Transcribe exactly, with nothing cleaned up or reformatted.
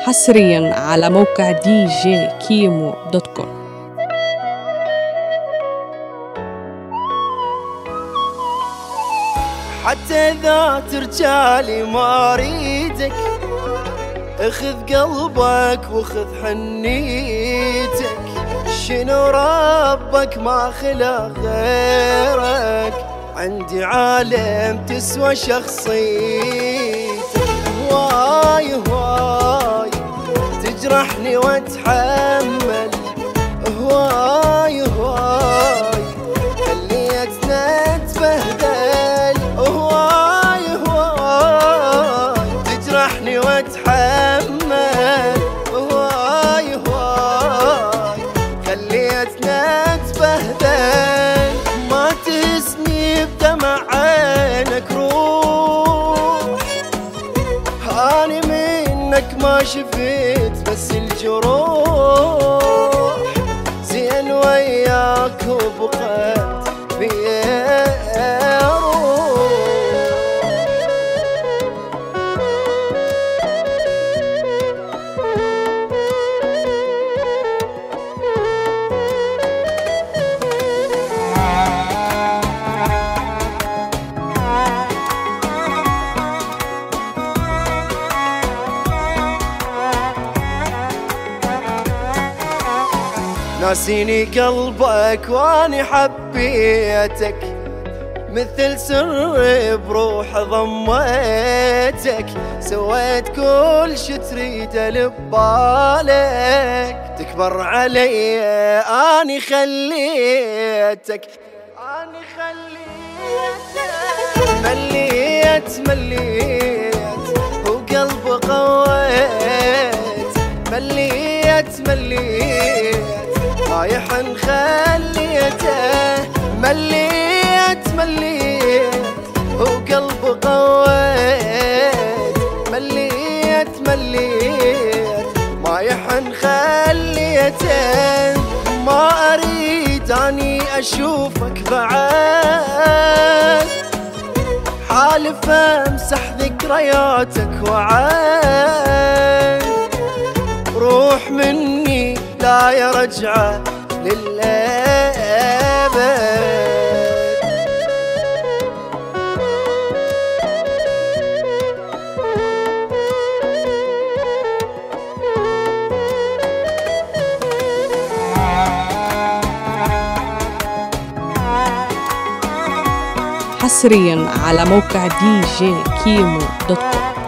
حصريا على موقع دي جي كيمو دوت كوم. حتى ذات رجالي ما اريدك، اخذ قلبك واخذ حنيتك. شنو ربك ما خلق غيرك، عندي عالم تسوى شخصيتك. هواي هواي تجرحني واتحمل، هواي هواي خليتنا نتبهدل. هواي هواي تجرحني واتحمل، هواي هواي خليتنا نتبهدل. ما تسني بدمع عينك روح، هاني منك ما شفت بس الجروح. زين وياك وبقيت بيه روح. ناسيني قلبك واني حبيتك، مثل سر بروح ضميتك. سويت كل شي تريده لبالك، تكبر علي اني خليتك، اني خليتك. مليت مليت وقلب قويت، مليت مليت رايح نخليته. مليت مليت وقلب قويت، مليت مليت رايح نخليته. ما اريد اني اشوفك بعد، حالف امسح ذكرياتك وعاد. روح مني لا يرجع للأبد. حصريا على موقع دي جي كيمو دوت كوم.